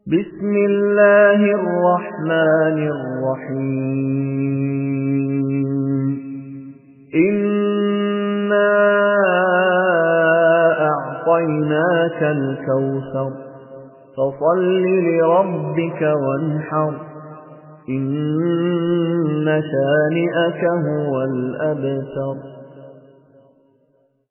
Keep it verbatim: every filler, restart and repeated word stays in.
بسم الله الرحمن الرحيم إنا أعطيناك الكوثر فصل لربك وانحر إن شانئك هو الأبتر